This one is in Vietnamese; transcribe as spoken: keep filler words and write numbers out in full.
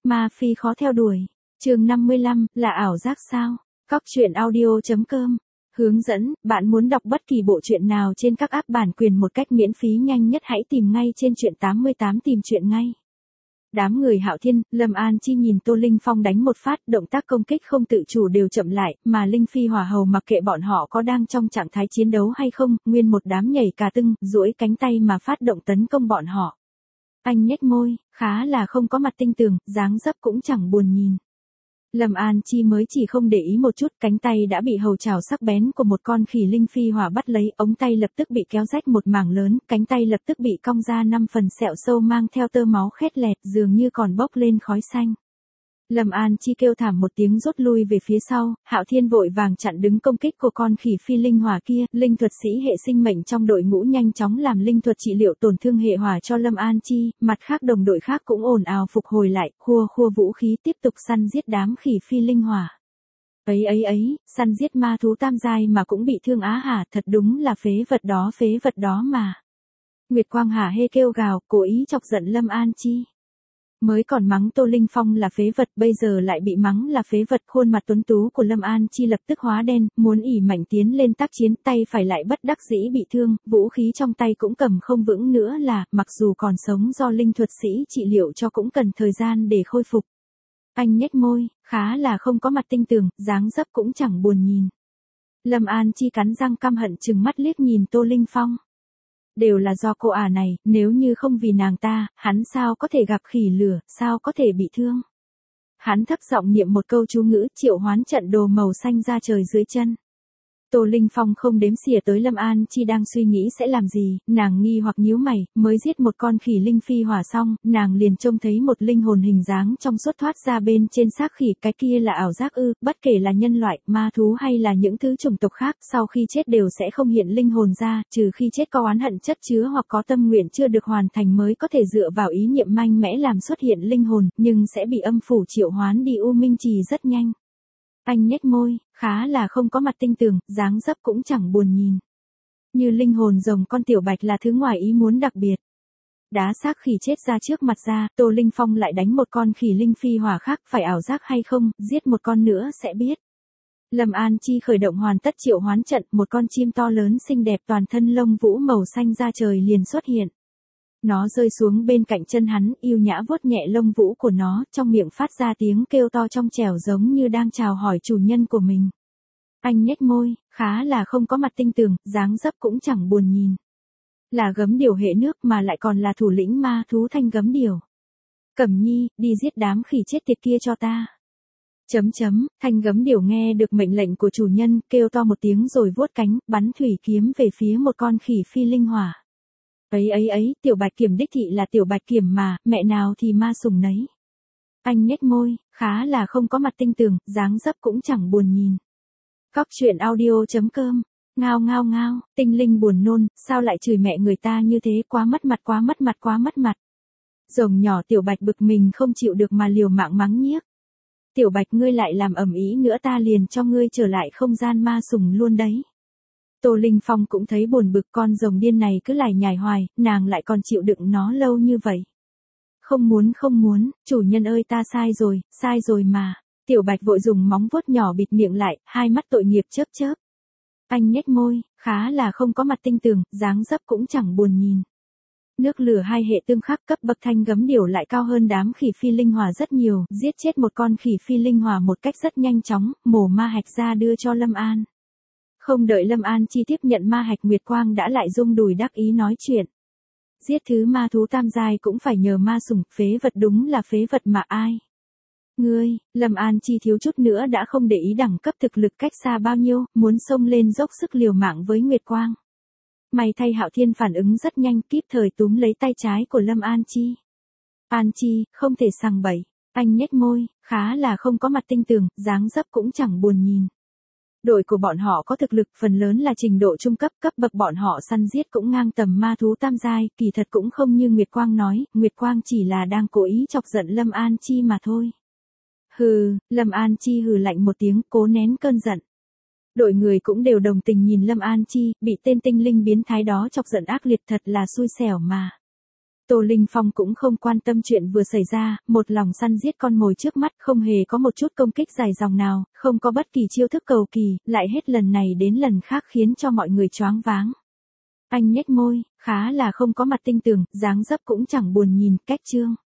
Ma Phi khó theo đuổi. Chương năm mươi lăm, là ảo giác sao? Cóc truyện audio chấm com. Hướng dẫn, bạn muốn đọc bất kỳ bộ truyện nào trên các app bản quyền một cách miễn phí nhanh nhất hãy tìm ngay trên truyện tám mươi tám tìm truyện ngay. Đám người Hạo Thiên, Lâm An Chi nhìn Tô Linh Phong đánh một phát, động tác công kích không tự chủ đều chậm lại, mà Linh Phi Hỏa Hầu mặc kệ bọn họ có đang trong trạng thái chiến đấu hay không, nguyên một đám nhảy cà tưng, duỗi cánh tay mà phát động tấn công bọn họ. Anh nhếch môi, khá là không có mặt tinh tường, dáng dấp cũng chẳng buồn nhìn. Lâm An Chi mới chỉ không để ý một chút, cánh tay đã bị hầu chảo sắc bén của một con khỉ linh phi hỏa bắt lấy, ống tay lập tức bị kéo rách một mảng lớn, cánh tay lập tức bị cong ra năm phần sẹo sâu mang theo tơ máu khét lẹt, dường như còn bốc lên khói xanh. Lâm An Chi kêu thảm một tiếng rút lui về phía sau, Hạo Thiên vội vàng chặn đứng công kích của con khỉ phi linh hỏa kia, linh thuật sĩ hệ sinh mệnh trong đội ngũ nhanh chóng làm linh thuật trị liệu tổn thương hệ hỏa cho Lâm An Chi, mặt khác đồng đội khác cũng ồn ào phục hồi lại, khua khua vũ khí tiếp tục săn giết đám khỉ phi linh hỏa. Ấy ấy ấy, săn giết ma thú tam giai mà cũng bị thương á hả, thật đúng là phế vật đó phế vật đó mà. Nguyệt Quang hả hê kêu gào, cố ý chọc giận Lâm An Chi. Mới còn mắng Tô Linh Phong là phế vật, bây giờ lại bị mắng là phế vật, khuôn mặt tuấn tú của Lâm An Chi lập tức hóa đen, muốn ỉ mạnh tiến lên tác chiến, tay phải lại bất đắc dĩ bị thương, vũ khí trong tay cũng cầm không vững nữa là, mặc dù còn sống do linh thuật sĩ trị liệu cho cũng cần thời gian để khôi phục. Anh nhếch môi, khá là không có mặt tinh tường, dáng dấp cũng chẳng buồn nhìn. Lâm An Chi cắn răng căm hận chừng mắt liếc nhìn Tô Linh Phong. Đều là do cô ả này, nếu như không vì nàng ta, hắn sao có thể gặp khỉ lửa, sao có thể bị thương. Hắn thấp giọng niệm một câu chú ngữ, triệu hoán trận đồ màu xanh ra trời dưới chân. Tô Linh Phong không đếm xỉa tới Lâm An Chi đang suy nghĩ sẽ làm gì, nàng nghi hoặc nhíu mày, mới giết một con khỉ linh phi hỏa xong, nàng liền trông thấy một linh hồn hình dáng trong suốt thoát ra bên trên xác khỉ, cái kia là ảo giác ư, bất kể là nhân loại, ma thú hay là những thứ chủng tộc khác, sau khi chết đều sẽ không hiện linh hồn ra, trừ khi chết có oán hận chất chứa hoặc có tâm nguyện chưa được hoàn thành mới có thể dựa vào ý niệm mạnh mẽ làm xuất hiện linh hồn, nhưng sẽ bị âm phủ triệu hoán đi U Minh Trì rất nhanh. Anh nhếch môi, khá là không có mặt tinh tường, dáng dấp cũng chẳng buồn nhìn. Như linh hồn rồng con tiểu bạch là thứ ngoài ý muốn đặc biệt. Đá xác khỉ chết ra trước mặt ra, Tô Linh Phong lại đánh một con khỉ linh phi hỏa khác, phải ảo giác hay không, giết một con nữa sẽ biết. Lâm An Chi khởi động hoàn tất triệu hoán trận, một con chim to lớn xinh đẹp toàn thân lông vũ màu xanh ra trời liền xuất hiện. Nó rơi xuống bên cạnh chân hắn, yêu nhã vuốt nhẹ lông vũ của nó, trong miệng phát ra tiếng kêu to trong trẻo giống như đang chào hỏi chủ nhân của mình. Anh nhếch môi, khá là không có mặt tinh tường, dáng dấp cũng chẳng buồn nhìn. Là gấm điểu hệ nước mà lại còn là thủ lĩnh ma thú thanh gấm điểu. Cẩm Nhi, đi giết đám khỉ chết tiệt kia cho ta. Chấm chấm, thanh gấm điểu nghe được mệnh lệnh của chủ nhân, kêu to một tiếng rồi vuốt cánh, bắn thủy kiếm về phía một con khỉ phi linh hỏa. Ấy ấy ấy, tiểu bạch kiểm đích thị là tiểu bạch kiểm mà, mẹ nào thì ma sủng nấy. Anh nhếch môi, khá là không có mặt tinh tường, dáng dấp cũng chẳng buồn nhìn. Cóc truyện audio chấm com. Ngao ngao ngao, tinh linh buồn nôn, sao lại chửi mẹ người ta như thế, quá mất mặt quá mất mặt quá mất mặt. Rồng nhỏ tiểu bạch bực mình không chịu được mà liều mạng mắng nhiếc. Tiểu bạch ngươi lại làm ầm ĩ nữa ta liền cho ngươi trở lại không gian ma sủng luôn đấy. Tô Linh Phong cũng thấy buồn bực, con rồng điên này cứ lải nhải hoài, nàng lại còn chịu đựng nó lâu như vậy. Không muốn không muốn, chủ nhân ơi ta sai rồi, sai rồi mà. Tiểu bạch vội dùng móng vuốt nhỏ bịt miệng lại, hai mắt tội nghiệp chớp chớp. Anh nhếch môi, khá là không có mặt tinh tường, dáng dấp cũng chẳng buồn nhìn. Nước lửa hai hệ tương khắc, cấp bậc thanh gấm điểu lại cao hơn đám khỉ phi linh hỏa rất nhiều, giết chết một con khỉ phi linh hỏa một cách rất nhanh chóng, mổ ma hạch ra đưa cho Lâm An. Không đợi Lâm An Chi tiếp nhận ma hạch, Nguyệt Quang đã lại rung đùi đắc ý nói chuyện. Giết thứ ma thú tam giai cũng phải nhờ ma sủng, phế vật đúng là phế vật mà ai. Ngươi, Lâm An Chi thiếu chút nữa đã không để ý đẳng cấp thực lực cách xa bao nhiêu, muốn xông lên dốc sức liều mạng với Nguyệt Quang. May thay Hạo Thiên phản ứng rất nhanh, kịp thời túm lấy tay trái của Lâm An Chi. An Chi, không thể sằng bậy. Anh nhếch môi, khá là không có mặt tinh tường, dáng dấp cũng chẳng buồn nhìn. Đội của bọn họ có thực lực phần lớn là trình độ trung cấp, cấp bậc bọn họ săn giết cũng ngang tầm ma thú tam giai, kỳ thật cũng không như Nguyệt Quang nói, Nguyệt Quang chỉ là đang cố ý chọc giận Lâm An Chi mà thôi. Hừ, Lâm An Chi hừ lạnh một tiếng, cố nén cơn giận. Đội người cũng đều đồng tình nhìn Lâm An Chi, bị tên tinh linh biến thái đó chọc giận ác liệt thật là xui xẻo mà. Tô Linh Phong cũng không quan tâm chuyện vừa xảy ra, một lòng săn giết con mồi trước mắt, không hề có một chút công kích dài dòng nào, không có bất kỳ chiêu thức cầu kỳ, lại hết lần này đến lần khác khiến cho mọi người choáng váng. Anh nhếch môi, khá là không có mặt tinh tường, dáng dấp cũng chẳng buồn nhìn, cách trương.